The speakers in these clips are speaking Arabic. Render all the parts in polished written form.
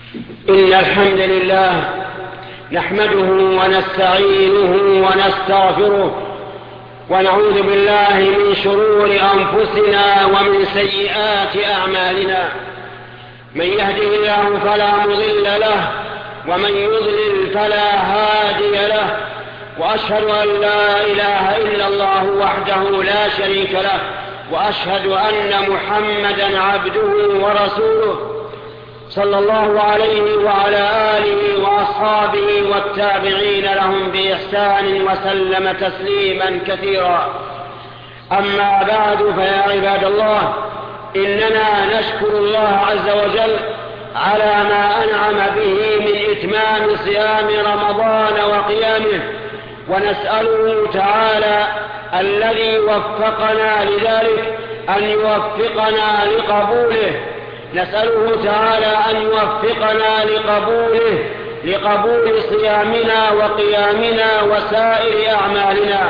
إن الحمد لله نحمده ونستعينه ونستغفره ونعوذ بالله من شرور أنفسنا ومن سيئات أعمالنا. من يهده الله فلا مضل له ومن يضلل فلا هادي له، وأشهد أن لا إله إلا الله وحده لا شريك له، وأشهد أن محمدا عبده ورسوله صلى الله عليه وعلى آله وأصحابه والتابعين لهم بإحسان وسلم تسليما كثيرا. أما بعد، فيا عباد الله، إننا نشكر الله عز وجل على ما أنعم به من إتمام صيام رمضان وقيامه، ونسأله تعالى الذي وفقنا لذلك أن يوفقنا لقبوله. نسأله تعالى أن يوفقنا لقبول صيامنا وقيامنا وسائر أعمالنا.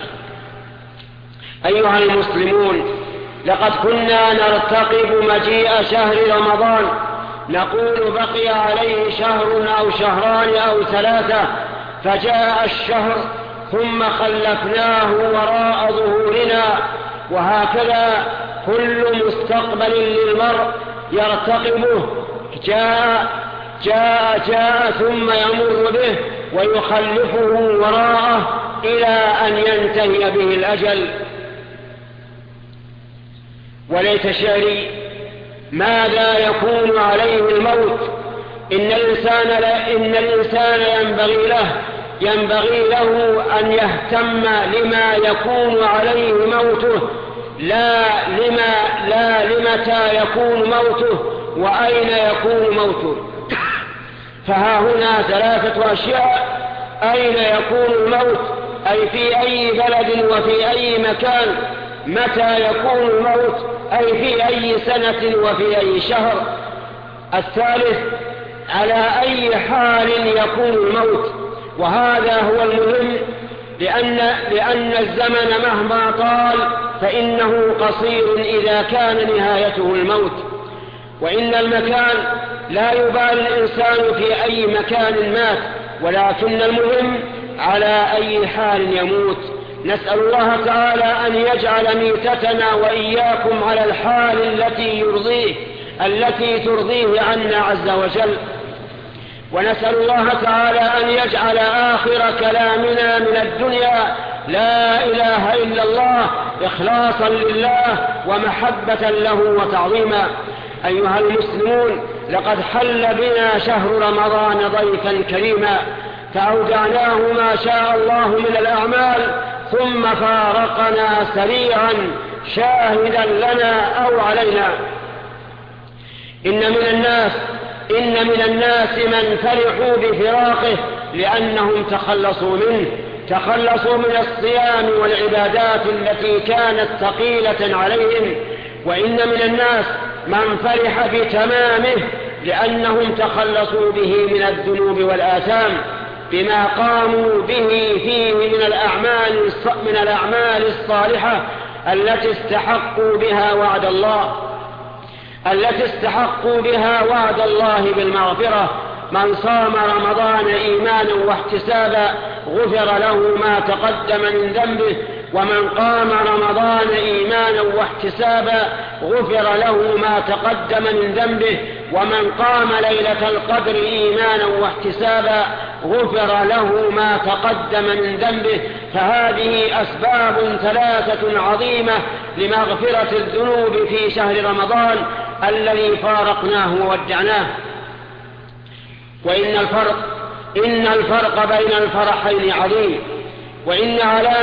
أيها المسلمون، لقد كنا نرتقب مجيء شهر رمضان، نقول بقي عليه شهر أو شهران أو ثلاثة، فجاء الشهر ثم خلفناه وراء ظهورنا، وهكذا كل مستقبل للمرء يرتقبه جاء ثم يمر به ويخلفه وراءه إلى أن ينتهي به الأجل. وليت شعري ماذا يكون عليه الموت. إن الإنسان ينبغي له أن يهتم لما يكون عليه موته، لا لمتى يكون موته وأين يكون موته. فها هنا ثلاثة أشياء: أين يكون الموت، أي في أي بلد وفي أي مكان; متى يكون الموت، أي في أي سنة وفي أي شهر; الثالث على أي حال يكون الموت. وهذا هو المهم، لأن الزمن مهما طال فإنه قصير إذا كان نهايته الموت. وإن المكان لا يبالي الإنسان في أي مكان مات، ولكن المهم على أي حال يموت. نسأل الله تعالى أن يجعل ميتتنا وإياكم على الحال التي ترضيه عنا عز وجل. ونسأل الله تعالى أن يجعل آخر كلامنا من الدنيا لا إله إلا الله، إخلاصا لله ومحبة له وتعظيما. أيها المسلمون، لقد حل بنا شهر رمضان ضيفا كريما، فأودعناه ما شاء الله من الأعمال، ثم فارقنا سريعا شاهدا لنا أو علينا. إن من الناس من فرحوا بفراقه لأنهم تخلصوا من الصيام والعبادات التي كانت ثقيلة عليهم. وإن من الناس من فرح بتمامه لأنهم تخلصوا به من الذنوب والآثام بما قاموا به فيه من الأعمال الصالحة التي استحقوا بها وعد الله بالمغفرة. من صام رمضان إيمانا واحتسابا غفر له ما تقدم من ذنبه، ومن قام رمضان إيمانا واحتسابا غفر له ما تقدم من ذنبه، ومن قام ليلة القدر إيمانا واحتسابا غفر له ما تقدم من ذنبه. فهذه أسباب ثلاثة عظيمة لمغفرة الذنوب في شهر رمضان الذي فارقناه وودعناه. وإن الفرق بين الفرحين عظيم. وإن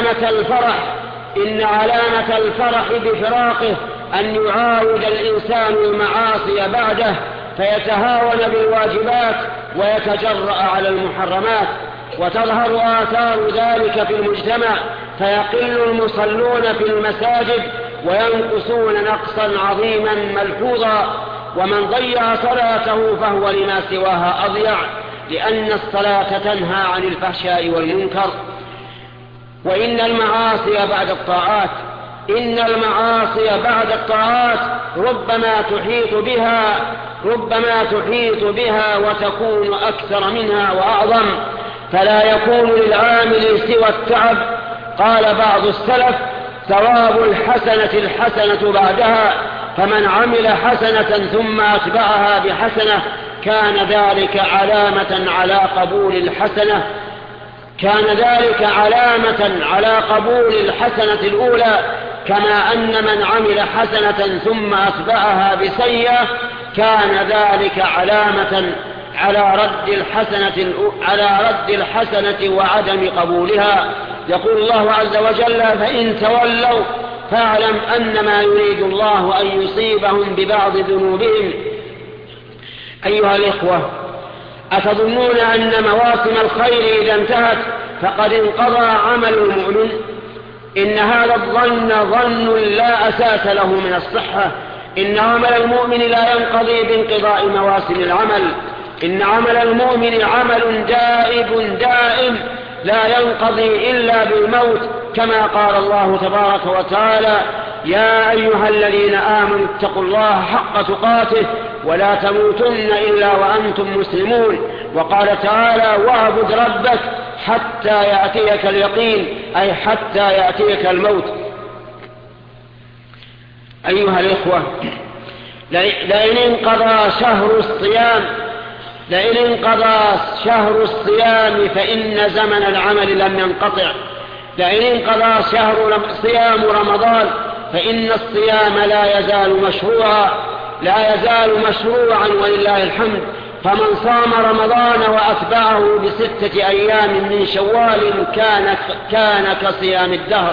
علامة الفرح بفراقه أن يعاود الإنسان المعاصي بعده، فيتهاون بالواجبات ويتجرأ على المحرمات، وتظهر آثار ذلك في المجتمع، فيقل المصلون في المساجد وينقصون نقصا عظيما ملحوظا. ومن ضيع صلاته فهو لما سواها أضيع، لأن الصلاة تنهى عن الفحشاء والمنكر. وإن المعاصي بعد الطاعات ربما تحيط بها ربما تحيط بها وتكون أكثر منها وأعظم، فلا يكون للعامل سوى التعب. قال بعض السلف: ثواب الحسنة بعدها، فمن عمل حسنة ثم أتبعها بحسنة كان ذلك على قبول الحسنة الأولى، كما أن من عمل حسنة ثم أتبعها بسيئة كان ذلك علامة على رد الحسنة وعدم قبولها. يقول الله عز وجل: فإن تولوا فاعلم أنما يريد الله أن يصيبهم ببعض ذنوبهم. أيها الإخوة، أتظنون أن مواسم الخير إذا انتهت فقد انقضى عمل المؤمن؟ إن هذا الظن ظن لا أساس له من الصحة. إن عمل المؤمن لا ينقضي بانقضاء مواسم العمل. إن عمل المؤمن عمل دائم لا ينقضي إلا بالموت، كما قال الله تبارك وتعالى: يا أيها الذين آمنوا اتقوا الله حق تقاته ولا تموتن إلا وأنتم مسلمون. وقال تعالى: واعبد ربك حتى يأتيك اليقين، أي حتى يأتيك الموت. أيها الإخوة، لئن انقضى شهر الصيام فإن زمن العمل لم ينقطع. لئن انقضى صيام رمضان فإن الصيام لا يزال مشروعا ولله الحمد. فمن صام رمضان وأتبعه ب6 أيام من شوال كان كصيام الدهر.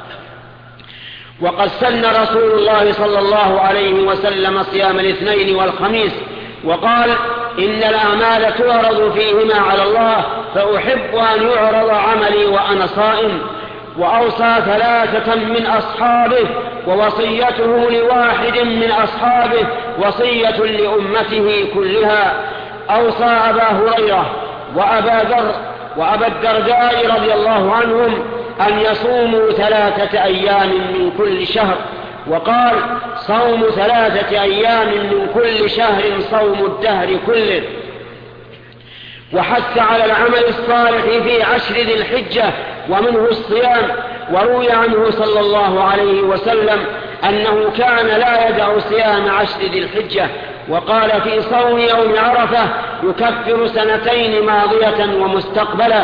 وقد سن رسول الله صلى الله عليه وسلم صيام الاثنين والخميس، وقال: إن الأعمال تعرض فيهما على الله، فأحب أن يعرض عملي وأنا صائم. وأوصى 3 من أصحابه، ووصيته لواحد من أصحابه وصية لأمته كلها. أوصى أبا هريرة وأبا ذر وأبا الدرداء رضي الله عنهم أن يصوموا 3 أيام من كل شهر، وقال: صوم 3 أيام من كل شهر صوم الدهر كله. وحث على العمل الصالح في 10 ذي الحجة ومنه الصيام. وروي عنه صلى الله عليه وسلم أنه كان لا يدع صيام 10 ذي الحجة. وقال في صوم يوم عرفة: يكفر 2 ماضية ومستقبلة،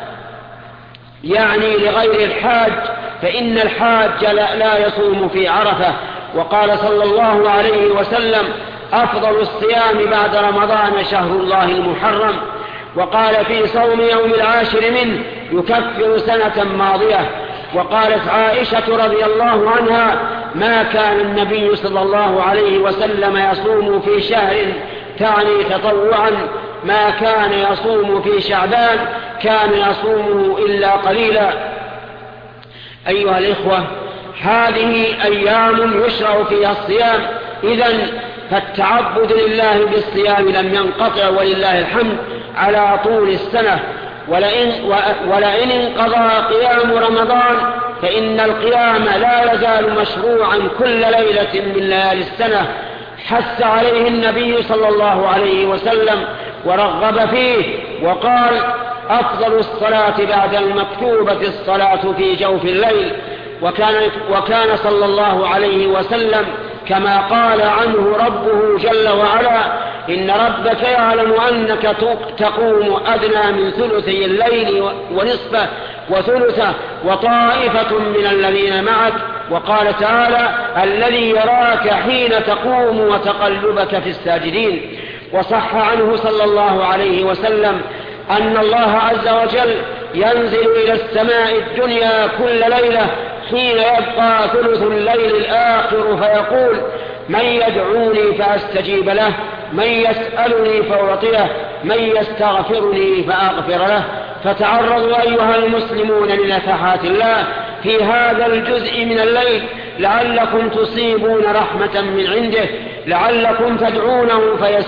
يعني لغير الحاج، فإن الحاج لا يصوم في عرفة. وقال صلى الله عليه وسلم: أفضل الصيام بعد رمضان شهر الله المحرم. وقال في صوم يوم 10 منه: يكفر 1 ماضية. وقالت عائشة رضي الله عنها: ما كان النبي صلى الله عليه وسلم يصوم في شهر، تعني تطوعا، ما كان يصوم في شعبان كان يصومه إلا قليلا. أيها الإخوة، هذه أيام يشرع فيها الصيام، إذن فالتعبد لله بالصيام لم ينقطع ولله الحمد على طول السنة. ولئن انقضى قيام رمضان فإن القيام لا يزال مشروعا كل ليلة من ليالي السنة، حث عليه النبي صلى الله عليه وسلم ورغب فيه، وقال: أفضل الصلاة بعد المكتوبة الصلاة في جوف الليل. وكان صلى الله عليه وسلم كما قال عنه ربه جل وعلا: إن ربك يعلم أنك تقوم أدنى من ثلثي الليل ونصفه وثلثه وطائفة من الذين معك. وقال تعالى: الذي يراك حين تقوم وتقلبك في الساجدين. وصح عنه صلى الله عليه وسلم أن الله عز وجل ينزل إلى السماء الدنيا كل ليلة حين يبقى ثلث الليل الآخر فيقول: من يدعوني فأستجيب له، من يسألني فأعطيه، من يستغفرني فأغفر له. فتعرضوا أيها المسلمون لنفحات الله في هذا الجزء من الليل لعلكم تصيبون رحمة من عنده، لعلكم تدعونه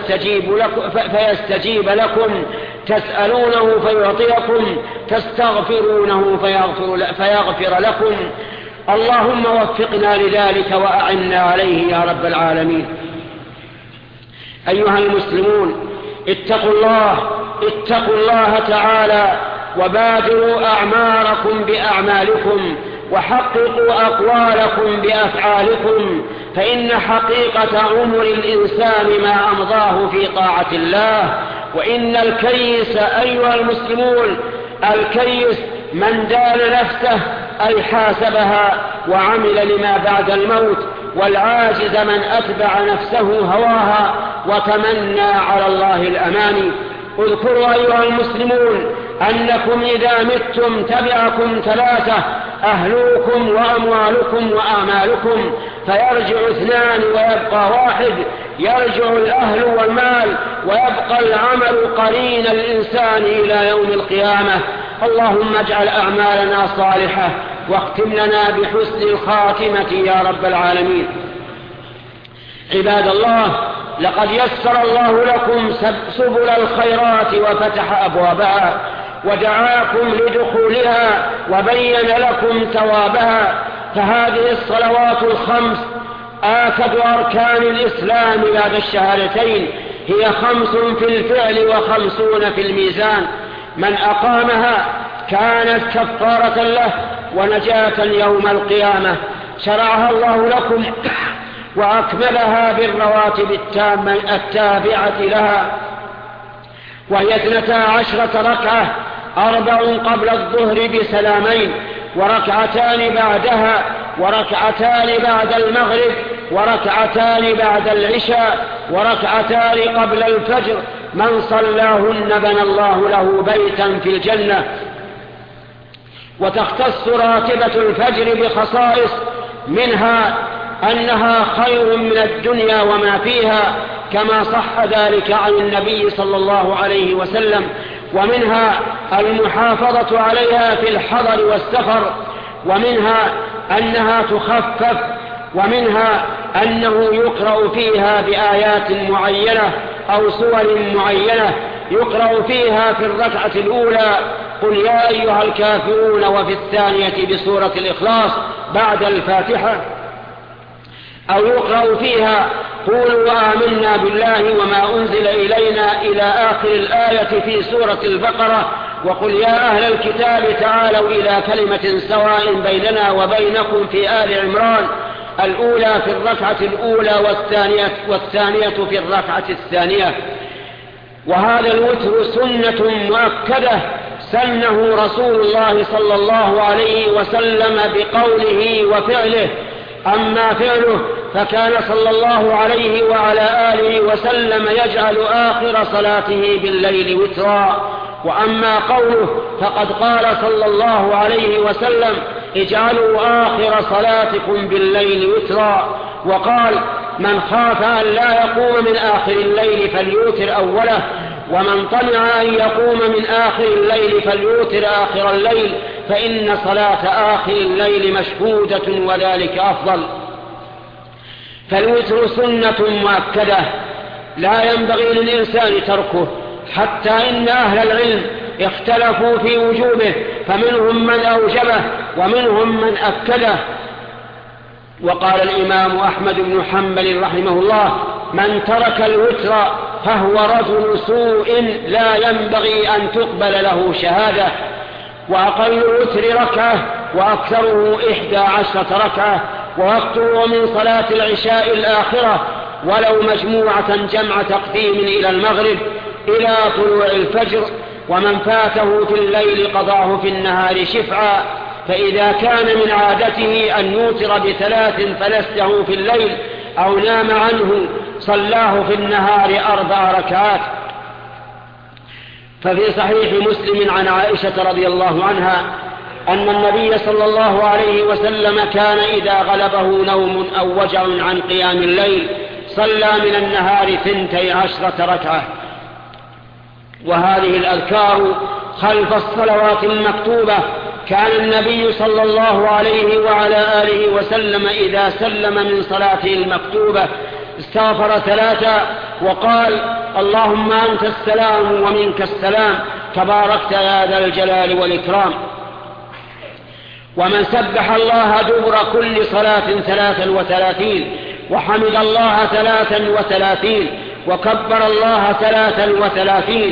فيستجيب لكم، تسألونه فيعطيكم، تستغفرونه فيغفر لكم. اللهم وفقنا لذلك وأعنا عليه يا رب العالمين. أيها المسلمون، اتقوا الله تعالى وبادروا أعماركم بأعمالكم وحققوا أقوالكم بأفعالكم، فإن حقيقة عمر الإنسان ما أمضاه في طاعة الله. وإن الكيس أيها المسلمون، الكيس من دان نفسه أي حاسبها وعمل لما بعد الموت، والعاجز من أتبع نفسه هواها وتمنى على الله الأماني. اذكروا أيها المسلمون أنكم إذا متم تبعكم ثلاثة: أهلوكم وأموالكم وأعمالكم، فيرجع اثنان ويبقى واحد. يرجع الأهل والمال ويبقى العمل قرين الإنسان إلى يوم القيامة. اللهم اجعل أعمالنا صالحة واختم لنا بحسن الخاتمة يا رب العالمين. عباد الله، لقد يسر الله لكم سبل الخيرات وفتح أبوابها ودعاكم لدخولها وبين لكم ثوابها، فهذه الصلوات الخمس آكد أركان الإسلام بعد الشهادتين، هي 5 في الفعل و50 في الميزان. من أقامها كانت كفارة له ونجاة يوم القيامة. شرعها الله لكم وأكملها بالرواتب التابعة لها، وهي 12 ركعة: 4 قبل الظهر بسلامين، وركعتان بعدها، وركعتان بعد المغرب، وركعتان بعد العشاء، وركعتان قبل الفجر. من صلاهن بنى الله له بيتا في الجنة. وتختص راتبة الفجر بخصائص، منها أنها خير من الدنيا وما فيها، كما صح ذلك عن النبي صلى الله عليه وسلم. ومنها المحافظة عليها في الحضر والسفر، ومنها أنها تخفف، ومنها أنه يقرأ فيها بآيات معينة أو سور معينة. يقرأ فيها في الركعة الأولى قل يا أيها الكافرون، وفي الثانية بسورة الإخلاص بعد الفاتحة، أو يقرأ فيها قولوا آمنا بالله وما أنزل إلينا إلى آخر الآية في سورة البقرة، وقل يا أهل الكتاب تعالوا إلى كلمة سواء بيننا وبينكم في آل عمران، الأولى في الركعة الأولى والثانية في الركعة الثانية. وهذا الوتر سنة مؤكدة سنه رسول الله صلى الله عليه وسلم بقوله وفعله. أما فعله فكان صلى الله عليه وعلى آله وسلم يجعل آخر صلاته بالليل وترا. وأما قوله فقد قال صلى الله عليه وسلم اجعلوا آخر صلاتكم بالليل وترا. وقال من خاف أن لا يقوم من آخر الليل فليوتر أوله، ومن طمع أن يقوم من آخر الليل فليوتر آخر الليل، فإن صلاة آخر الليل مشهودة وذلك أفضل. فالوتر سنة مؤكدة لا ينبغي للإنسان تركه، حتى إن أهل العلم اختلفوا في وجوبه، فمنهم من أوجبه ومنهم من أكده. وقال الإمام أحمد بن حنبل رحمه الله من ترك الوتر فهو رجل سوء لا ينبغي أن تقبل له شهادة. وأقل الوتر ركعة وأكثره 11 ركعة، ووقته من صلاة العشاء الآخرة ولو مجموعة جمع تقديم إلى المغرب إلى طلوع الفجر. ومن فاته في الليل قضاه في النهار شفعا، فإذا كان من عادته أن يوتر ب3 فلسته في الليل أو نام عنه صلاه في النهار 4 ركعات. ففي صحيح مسلم عن عائشة رضي الله عنها أن النبي صلى الله عليه وسلم كان إذا غلبه نوم أو وجع عن قيام الليل صلى من النهار 12 ركعة. وهذه الأذكار خلف الصلوات المكتوبة. كان النبي صلى الله عليه وعلى آله وسلم إذا سلم من صلاته المكتوبة استغفر 3 وقال اللهم أنت السلام ومنك السلام تباركت يا ذا الجلال والإكرام. ومن سبح الله دبر كل صلاة 33 وحمد الله 33 وكبر الله 33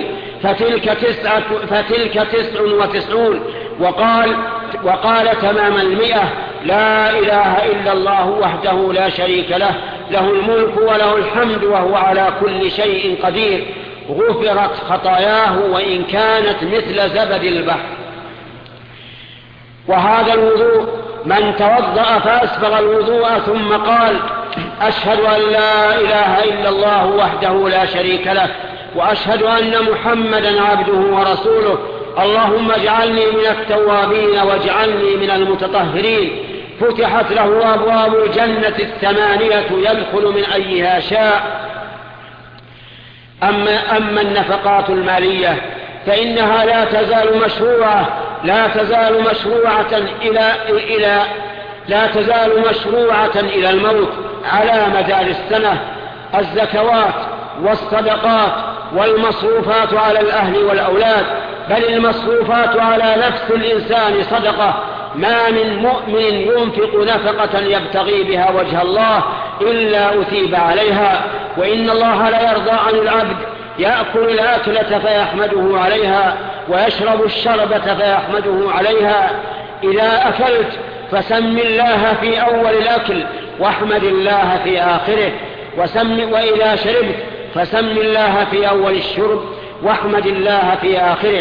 فتلك 99 وقال تمام 100 لا إله إلا الله وحده لا شريك له له الملك وله الحمد وهو على كل شيء قدير غفرت خطاياه وإن كانت مثل زبد البحر. وهذا الوضوء من توضأ فأسبغ الوضوء ثم قال أشهد أن لا إله إلا الله وحده لا شريك له وأشهد أن محمدا عبده ورسوله اللهم اجعلني من التوابين واجعلني من المتطهرين فتحت له أبواب الجنة 8 يدخل من أيها شاء. أما النفقات المالية فإنها لا تزال مشروعة إلى الموت على مدار السنة. الزكوات والصدقات والمصروفات على الأهل والأولاد، بل المصروفات على نفس الإنسان صدقة. ما من مؤمن ينفق نفقة يبتغي بها وجه الله إلا أثيب عليها، وإن الله لا يرضى عن العبد يأكل الأكلة فيحمده عليها ويشرب الشربة فيحمده عليها. إذا أكلت فسم الله في أول الأكل واحمد الله في آخره، وإذا شربت فسم الله في أول الشرب واحمد الله في آخره.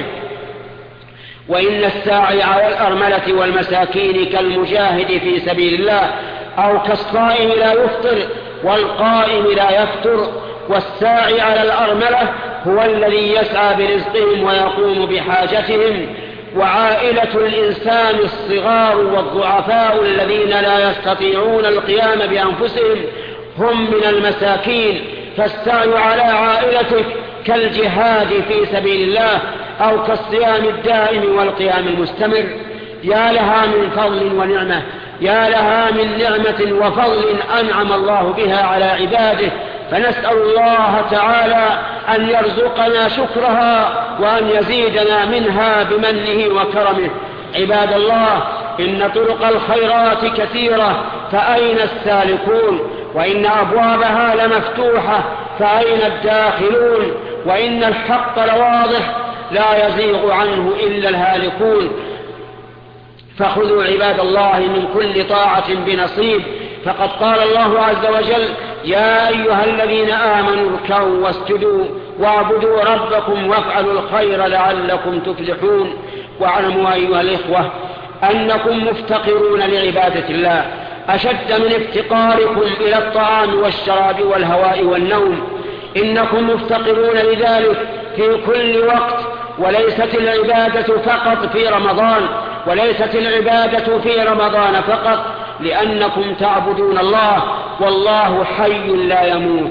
وإن الساعي على الأرملة والمساكين كالمجاهد في سبيل الله، أو كالصائم لا يفطر والقائم لا يفطر. والساعي على الأرملة هو الذي يسعى برزقهم ويقوم بحاجتهم. وعائلة الإنسان الصغار والضعفاء الذين لا يستطيعون القيام بأنفسهم هم من المساكين. فالسعي على عائلتك كالجهاد في سبيل الله أو كالصيام الدائم والقيام المستمر. يا لها من فضل ونعمة، يا لها من نعمة وفضل أنعم الله بها على عباده، فنسأل الله تعالى أن يرزقنا شكرها وأن يزيدنا منها بمنه وكرمه. عباد الله، إن طرق الخيرات كثيرة فأين السالكون؟ وإن أبوابها لمفتوحة فأين الداخلون؟ وإن الحق لواضح لا يزيغ عنه إلا الهالكون. فخذوا عباد الله من كل طاعة بنصيب، فقد قال الله عز وجل يا أيها الذين آمنوا اركعوا واسجدوا واعبدوا ربكم وافعلوا الخير لعلكم تفلحون. واعلموا أيها الإخوة أنكم مفتقرون لعبادة الله أشد من افتقاركم إلى الطعام والشراب والهواء والنوم. إنكم مفتقرون لذلك في كل وقت، وليست العبادة فقط في رمضان، وليست العبادة في رمضان فقط، لأنكم تعبدون الله والله حي لا يموت.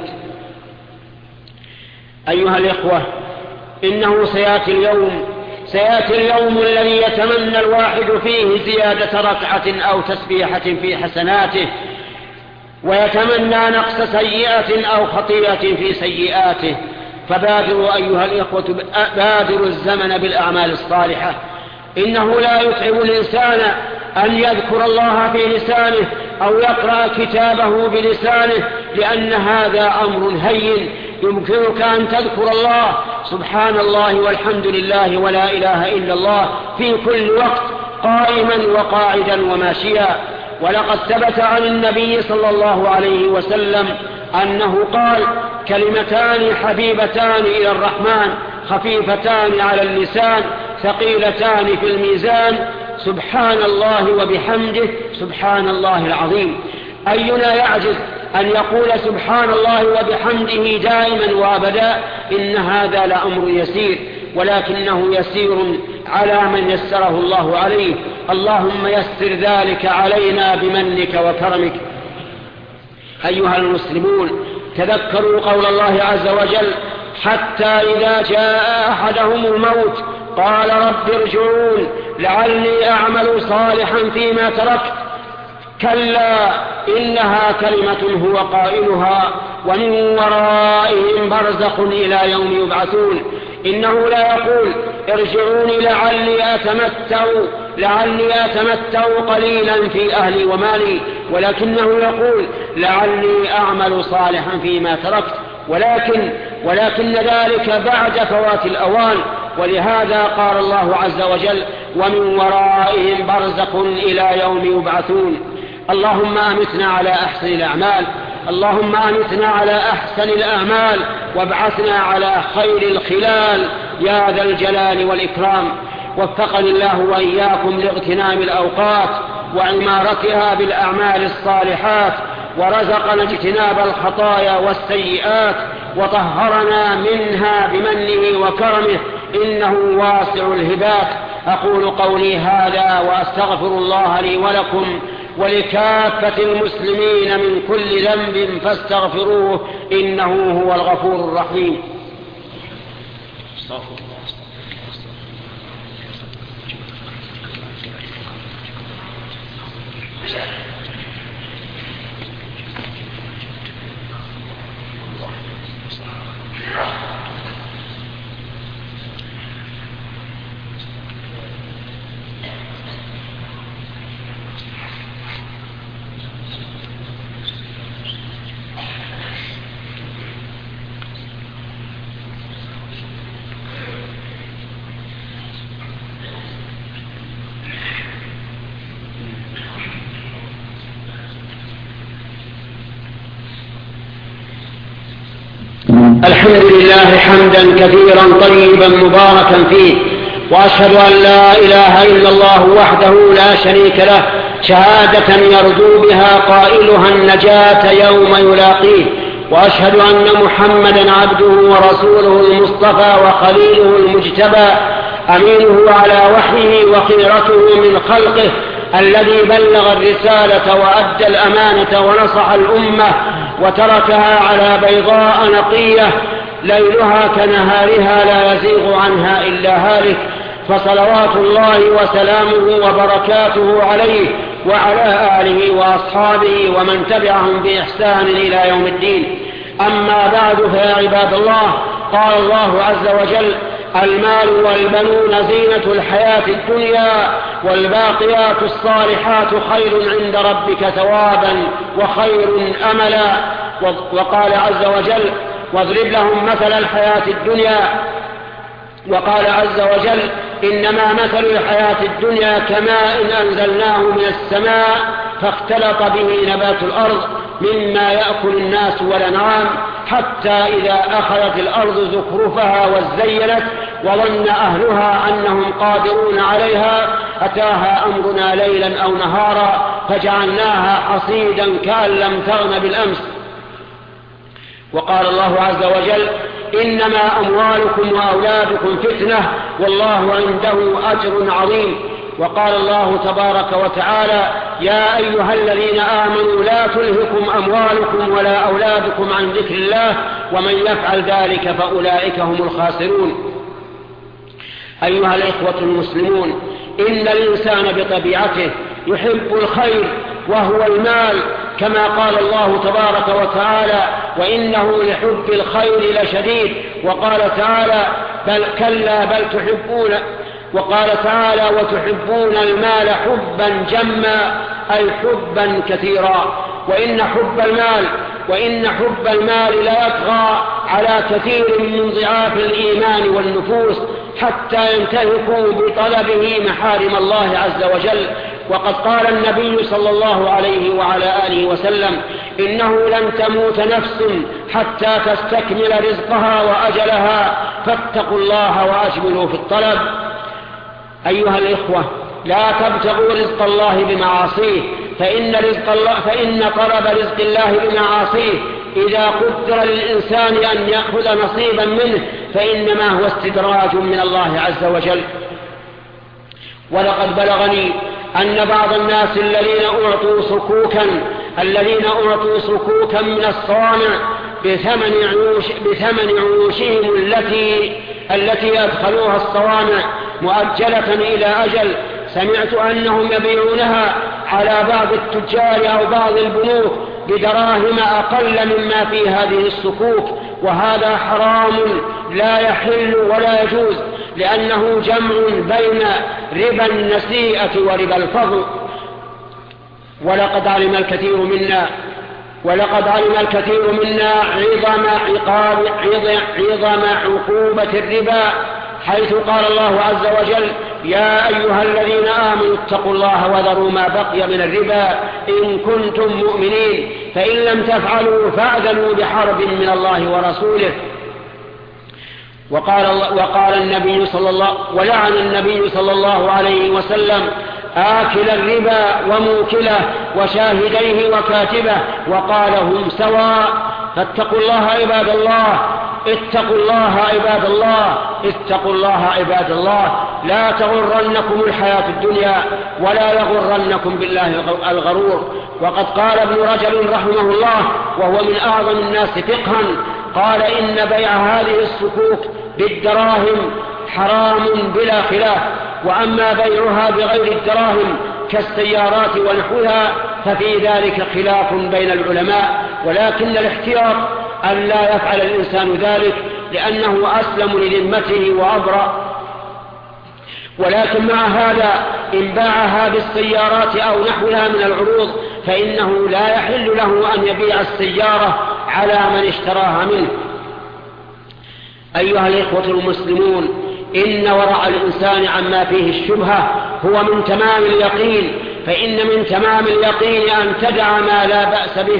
أيها الإخوة، إنه سيأتي اليوم الذي يتمنى الواحد فيه زيادة ركعة أو تسبيحة في حسناته، ويتمنى نقص سيئة أو خطيئة في سيئاته. فبادروا أيها الإخوة، بادروا الزمن بالأعمال الصالحة. إنه لا يتعب الإنسان أن يذكر الله في لسانه أو يقرأ كتابه بلسانه، لأن هذا أمر هين. يمكنك أن تذكر الله سبحان الله والحمد لله ولا إله إلا الله في كل وقت، قائما وقاعدا وماشيا. ولقد ثبت عن النبي صلى الله عليه وسلم أنه قال كلمتان حبيبتان إلى الرحمن خفيفتان على اللسان ثقيلتان في الميزان سبحان الله وبحمده سبحان الله العظيم. أينا يعجز أن يقول سبحان الله وبحمده دائما وأبدا؟ إن هذا لأمر يسير، ولكنه يسير على من يسره الله عليه. اللهم يسر ذلك علينا بمنك وكرمك. أيها المسلمون، تذكروا قول الله عز وجل حتى إذا جاء أحدهم الموت قال رب ارجعون لعلي أعمل صالحا فيما تركت. كلا إنها كلمة هو قائلها ومن ورائهم برزخ إلى يوم يبعثون. إنه لا يقول ارجعوني لعلي أتمتع قليلا في أهلي ومالي، ولكنه يقول لعلي أعمل صالحا فيما تركت ولكن ذلك بعد فوات الأوان. ولهذا قال الله عز وجل: ومن ورائهم برزخ إلى يوم يبعثون. اللهم أمتنا على أحسن الأعمال، اللهم أمتنا على أحسن الأعمال وابعثنا على خير الخلال يا ذا الجلال والإكرام. وفقني الله وإياكم لاغتنام الأوقات وعمارتها بالأعمال الصالحات، ورزقنا اجتناب الخطايا والسيئات، وطهرنا منها بمنه وكرمه، إنه واسع الهبات. أقول قولي هذا وأستغفر الله لي ولكم ولكافة المسلمين من كل ذنب فاستغفروه إنه هو الغفور الرحيم. الحمد لله حمدا كثيرا طيبا مباركا فيه، وأشهد أن لا إله إلا الله وحده لا شريك له شهادة يرجو بها قائلها النجاة يوم يلاقيه، وأشهد أن محمدا عبده ورسوله المصطفى وخليله المجتبى، أمينه على وحيه وخيرته من خلقه، الذي بلغ الرسالة وأدى الأمانة ونصح الأمة وتركها على بيضاء نقية ليلها كنهارها لا يزيغ عنها إلا هالك، فصلوات الله وسلامه وبركاته عليه وعلى آله وأصحابه ومن تبعهم بإحسان إلى يوم الدين. أما بعد، فيا عباد الله، قال الله عز وجل: المال والبنون زينة الحياة الدنيا والباقيات الصالحات خير عند ربك ثوابا وخير أملا. وقال عز وجل: واضرب لهم مثل الحياة الدنيا. وقال عز وجل: إنما مثل الحياة الدنيا كماء أنزلناه من السماء فاختلط به نبات الأرض مما يأكل الناس والأنعام حتى إذا أخذت الأرض زخرفها وزينت وظن أهلها أنهم قادرون عليها أتاها أمرنا ليلا أو نهارا فجعلناها حصيدا كأن لم تغن بالأمس. وقال الله عز وجل: إنما أموالكم وأولادكم فتنة والله عنده أجر عظيم. وقال الله تبارك وتعالى: يا أيها الذين آمنوا لا تلهكم أموالكم ولا أولادكم عن ذكر الله ومن يفعل ذلك فأولئك هم الخاسرون. أيها الإخوة المسلمون، إن الإنسان بطبيعته يحب الخير وهو المال، كما قال الله تبارك وتعالى: وإنه لحب الخير لشديد. وقال تعالى: بل كلا بل تحبون. وقال تعالى: وتحبون المال حبا جما، أي حبا كثيرا. وإن حب المال لا يطغى على كثير من ضعاف الإيمان والنفوس حتى ينتهكوا بطلبه محارم الله عز وجل. وقد قال النبي صلى الله عليه وعلى آله وسلم: إنه لن تموت نفس حتى تستكمل رزقها وأجلها فاتقوا الله وأجملوا في الطلب. أيها الإخوة، لا تبتغوا رزق الله بمعاصيه، فإن طلب رزق الله بمعاصيه إذا قدر للإنسان أن يأخذ نصيبا منه فإنما هو استدراج من الله عز وجل. ولقد بلغني أن بعض الناس الذين أعطوا صكوكا من الصوامع بثمن عيوشهم التي أدخلوها الصوامع مؤجلة إلى أجل، سمعت أنهم يبيعونها على بعض التجار أو بعض البنوك بدراهم أقل مما في هذه الصكوك، وهذا حرام لا يحل ولا يجوز، لأنه جمع بين ربا النسيئة وربا الفضل. ولقد علم الكثير منا ولقد علم الكثير منا عظم عقوبة الربا، حيث قال الله عز وجل: يا أيها الذين آمنوا اتقوا الله وذروا ما بقي من الربا إن كنتم مؤمنين، فإن لم تفعلوا فأذنوا بحرب من الله ورسوله. ولعن النبي صلى الله عليه وسلم آكل الربا وموكله وشاهديه وكاتبه، وقال: هم سواء. فاتقوا الله عباد الله، اتقوا الله عباد الله، اتقوا الله عباد الله، لا تغرنكم الحياة الدنيا ولا يغرنكم بالله الغرور. وقد قال ابن رجب رحمه الله، وهو من أعظم الناس فقها، قال: إن بيع هذه الصكوك بالدراهم حرام بلا خلاف، وأما بيعها بغير الدراهم كالسيارات ونحوها ففي ذلك خلاف بين العلماء، ولكن الاحتياط أن لا يفعل الإنسان ذلك، لأنه أسلم لذمته وأبرأ. ولكن مع هذا إن باعها بالسيارات أو نحوها من العروض فإنه لا يحل له أن يبيع السيارة على من اشتراها منه. أيها الإخوة المسلمون، إن ورع الإنسان عما فيه الشبهة هو من تمام اليقين، فإن من تمام اليقين أن تدع ما لا بأس به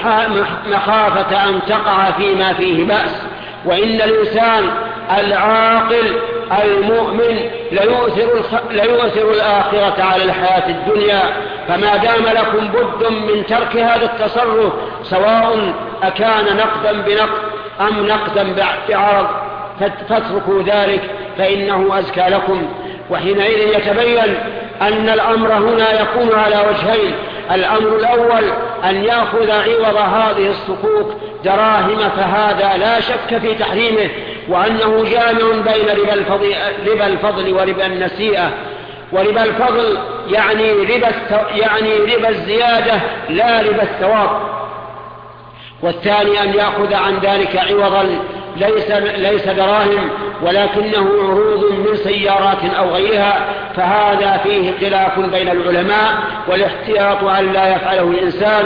مخافة أن تقع فيما فيه بأس. وإن الإنسان العاقل المؤمن ليؤثر الآخرة على الحياة الدنيا، فما دام لكم بد من ترك هذا التصرف، سواء أكان نقدا بنقد أم نقدا بعرض، فاتركوا ذلك فإنه أزكى لكم. وحينئذ يتبين أن الأمر هنا يكون على وجهين: الأمر الأول أن يأخذ عوض هذه الصكوك دراهم، فهذا لا شك في تحريمه، وأنه جامع بين ربا الفضل وربا النسيئة. وربا الفضل يعني ربا الزيادة لا ربا الثواب. والثاني أن يأخذ عن ذلك عوضا ليس دراهم ولكنه عروض من سيارات أو غيرها، فهذا فيه خلاف بين العلماء، والاحتياط أن لا يفعله الإنسان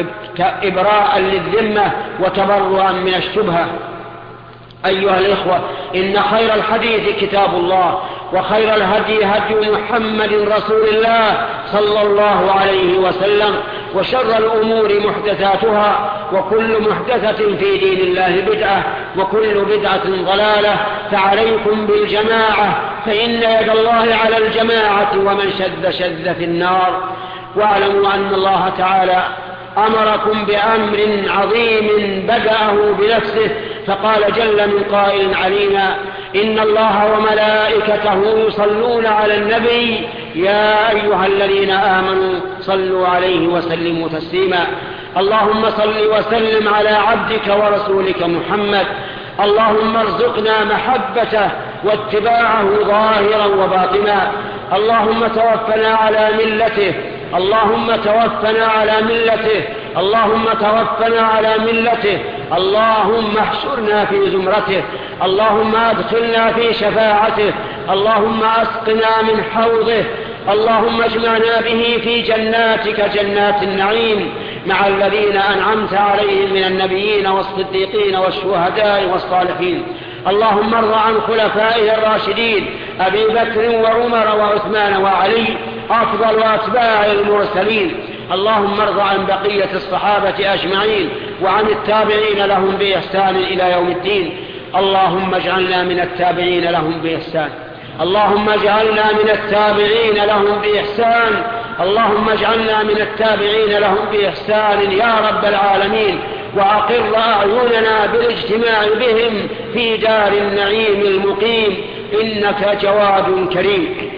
إبراء للذمة وتبرؤا من الشبهة. أيها الإخوة، إن خير الحديث كتاب الله، وخير الهدي هدي محمد رسول الله صلى الله عليه وسلم، وشر الأمور محدثاتها، وكل محدثة في دين الله بدعة، وكل بدعة ضلالة. فعليكم بالجماعة، فإن يد الله على الجماعة، ومن شذ في النار. واعلموا أن الله تعالى أمركم بأمر عظيم بدأه بنفسه، فقال جل من قائل علينا: إن الله وملائكته يصلون على النبي يا أيها الذين آمنوا صلوا عليه وسلموا تسليما. اللهم صل وسلم على عبدك ورسولك محمد. اللهم ارزقنا محبته واتباعه ظاهرا وباطنا. اللهم توفنا على ملته، اللهم توفنا على ملته، اللهم توفنا على ملته. اللهم احشرنا في زمرته، اللهم ادخلنا في شفاعته، اللهم اسقنا من حوضه، اللهم اجمعنا به في جناتك جنات النعيم مع الذين أنعمت عليهم من النبيين والصديقين والشهداء والصالحين. اللهم ارض عن خلفائه الراشدين أبي بكر وعمر وعثمان وعلي أفضل أتباع المرسلين. اللهم ارض عن بقية الصحابة أجمعين وعن التابعين لهم بإحسان إلى يوم الدين. اللهم اجعلنا من التابعين لهم بإحسان، اللهم اجعلنا من التابعين لهم بإحسان، اللهم اجعلنا من التابعين لهم بإحسان يا رب العالمين، وأقر أعيننا بالاجتماع بهم في دار النعيم المقيم، إنك جواد كريم.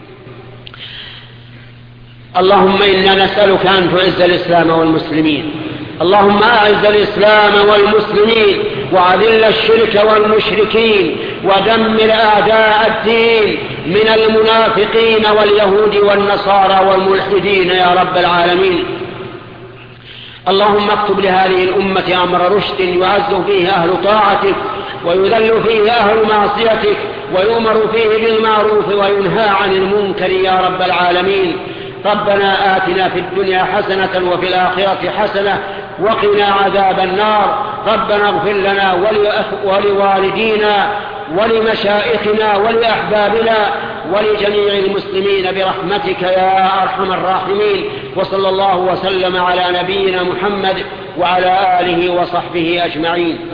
اللهم إنا نسألك أن تعز الإسلام والمسلمين، اللهم أعز الإسلام والمسلمين وأذل الشرك والمشركين ودمر أعداء الدين من المنافقين واليهود والنصارى والملحدين يا رب العالمين. اللهم اكتب لهذه الأمة أمر رشد يعز فيه أهل طاعتك ويذل فيه أهل معصيتك ويؤمر فيه بالمعروف وينهى عن المنكر يا رب العالمين. ربنا آتنا في الدنيا حسنة وفي الآخرة حسنة وقنا عذاب النار. ربنا اغفر لنا ولوالدينا ولمشائخنا ولأحبابنا ولجميع المسلمين برحمتك يا أرحم الراحمين. وصلى الله وسلم على نبينا محمد وعلى آله وصحبه أجمعين.